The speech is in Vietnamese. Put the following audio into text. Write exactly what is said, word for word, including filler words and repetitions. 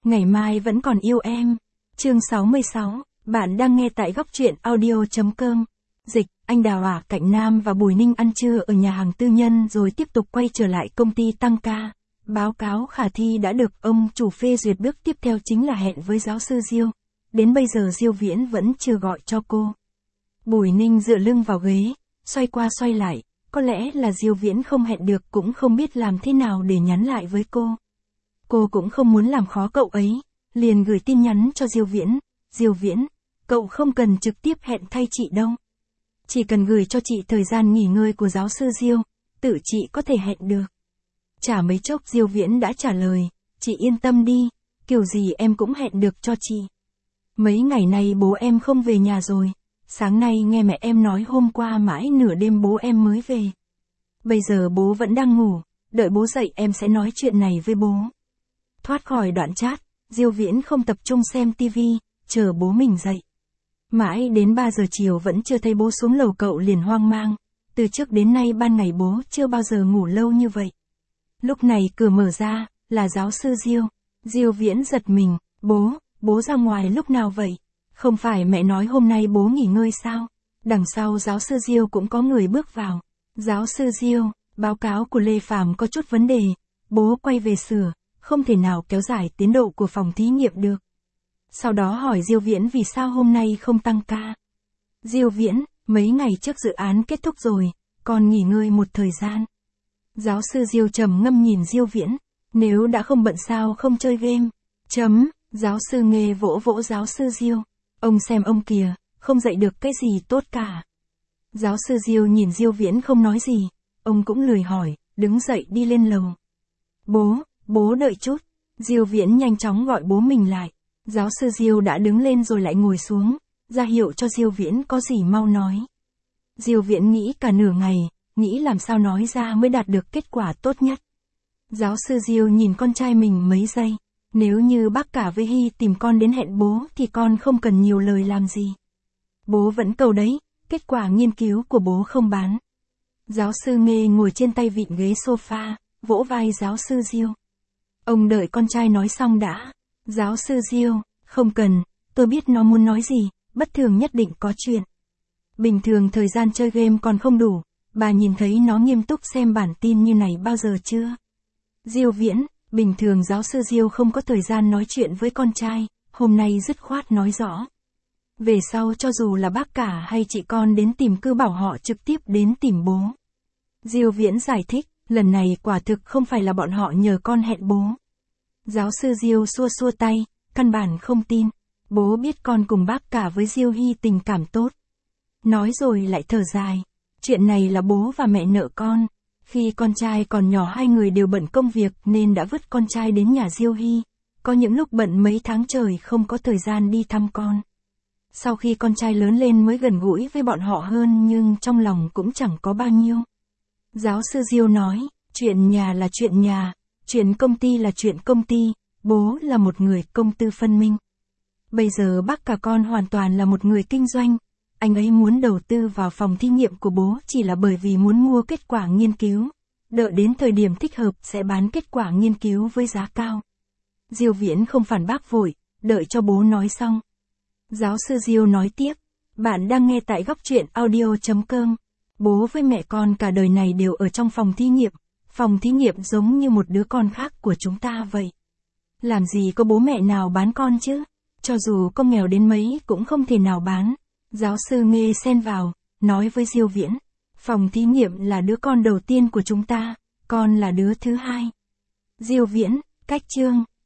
ngày mai vẫn còn yêu em. Chương sáu mươi sáu, bạn đang nghe tại góc truyện audio.com. Dịch, anh Đào à, Cạnh Nam và Bùi Ninh ăn trưa ở nhà hàng tư nhân rồi tiếp tục quay trở lại công ty tăng ca. Báo cáo khả thi đã được ông chủ phê duyệt, bước tiếp theo chính là hẹn với giáo sư Diêu. Đến bây giờ Diêu Viễn vẫn chưa gọi cho cô. Bùi Ninh dựa lưng vào ghế, xoay qua xoay lại, có lẽ là Diêu Viễn không hẹn được, cũng không biết làm thế nào để nhắn lại với cô. Cô cũng không muốn làm khó cậu ấy, liền gửi tin nhắn cho Diêu Viễn. Diêu Viễn, cậu không cần trực tiếp hẹn thay chị đâu. Chỉ cần gửi cho chị thời gian nghỉ ngơi của giáo sư Diêu, tự chị có thể hẹn được. Chả mấy chốc Diêu Viễn đã trả lời, chị yên tâm đi, kiểu gì em cũng hẹn được cho chị. Mấy ngày nay bố em không về nhà rồi, sáng nay nghe mẹ em nói hôm qua mãi nửa đêm bố em mới về. Bây giờ bố vẫn đang ngủ, đợi bố dậy em sẽ nói chuyện này với bố. Thoát khỏi đoạn chat, Diêu Viễn không tập trung xem tivi, chờ bố mình dậy. Mãi đến ba giờ chiều vẫn chưa thấy bố xuống lầu, cậu liền hoang mang. Từ trước đến nay ban ngày bố chưa bao giờ ngủ lâu như vậy. Lúc này cửa mở ra, là giáo sư Diêu. Diêu Viễn giật mình, bố, bố ra ngoài lúc nào vậy? Không phải mẹ nói hôm nay bố nghỉ ngơi sao? Đằng sau giáo sư Diêu cũng có người bước vào. Giáo sư Diêu, báo cáo của Lê Phàm có chút vấn đề, bố quay về sửa, không thể nào kéo dài tiến độ của phòng thí nghiệm được. Sau đó hỏi Diêu Viễn vì sao hôm nay không tăng ca. Diêu Viễn, mấy ngày trước dự án kết thúc rồi, còn nghỉ ngơi một thời gian. Giáo sư Diêu trầm ngâm nhìn Diêu Viễn, nếu đã không bận sao không chơi game. Chấm, giáo sư Nghê vỗ vỗ giáo sư Diêu, ông xem ông kìa, không dạy được cái gì tốt cả. Giáo sư Diêu nhìn Diêu Viễn không nói gì, ông cũng lười hỏi, đứng dậy đi lên lầu. Bố, bố đợi chút. Diêu Viễn nhanh chóng gọi bố mình lại. Giáo sư Diêu đã đứng lên rồi lại ngồi xuống, ra hiệu cho Diêu Viễn có gì mau nói. Diêu Viễn nghĩ cả nửa ngày, nghĩ làm sao nói ra mới đạt được kết quả tốt nhất. Giáo sư Diêu nhìn con trai mình mấy giây, nếu như bác cả với Hy tìm con đến hẹn bố thì con không cần nhiều lời làm gì. Bố vẫn cầu đấy, kết quả nghiên cứu của bố không bán. Giáo sư Nghê ngồi trên tay vịn ghế sofa, vỗ vai giáo sư Diêu. Ông đợi con trai nói xong đã. Giáo sư Diêu, không cần, tôi biết nó muốn nói gì, bất thường nhất định có chuyện. Bình thường thời gian chơi game còn không đủ, bà nhìn thấy nó nghiêm túc xem bản tin như này bao giờ chưa? Diêu Viễn, bình thường giáo sư Diêu không có thời gian nói chuyện với con trai, hôm nay dứt khoát nói rõ. Về sau cho dù là bác cả hay chị con đến tìm cứ bảo họ trực tiếp đến tìm bố. Diêu Viễn giải thích, lần này quả thực không phải là bọn họ nhờ con hẹn bố. Giáo sư Diêu xua xua tay, căn bản không tin. Bố biết con cùng bác cả với Diêu Hy tình cảm tốt. Nói rồi lại thở dài. Chuyện này là bố và mẹ nợ con. Khi con trai còn nhỏ hai người đều bận công việc nên đã vứt con trai đến nhà Diêu Hy. Có những lúc bận mấy tháng trời không có thời gian đi thăm con. Sau khi con trai lớn lên mới gần gũi với bọn họ hơn nhưng trong lòng cũng chẳng có bao nhiêu. Giáo sư Diêu nói, chuyện nhà là chuyện nhà. Chuyện công ty là chuyện công ty, bố là một người công tư phân minh. Bây giờ bác cả con hoàn toàn là một người kinh doanh, anh ấy muốn đầu tư vào phòng thí nghiệm của bố chỉ là bởi vì muốn mua kết quả nghiên cứu, đợi đến thời điểm thích hợp sẽ bán kết quả nghiên cứu với giá cao. Diêu Viễn không phản bác vội, đợi cho bố nói xong. Giáo sư Diêu nói tiếp, bạn đang nghe tại góc truyện audio.com, bố với mẹ con cả đời này đều ở trong phòng thí nghiệm. Phòng thí nghiệm giống như một đứa con khác của chúng ta vậy. Làm gì có bố mẹ nào bán con chứ? Cho dù có nghèo đến mấy cũng không thể nào bán. Giáo sư Nghê xen vào, nói với Diêu Viễn. Phòng thí nghiệm là đứa con đầu tiên của chúng ta, con là đứa thứ hai. Diêu Viễn, cách chương.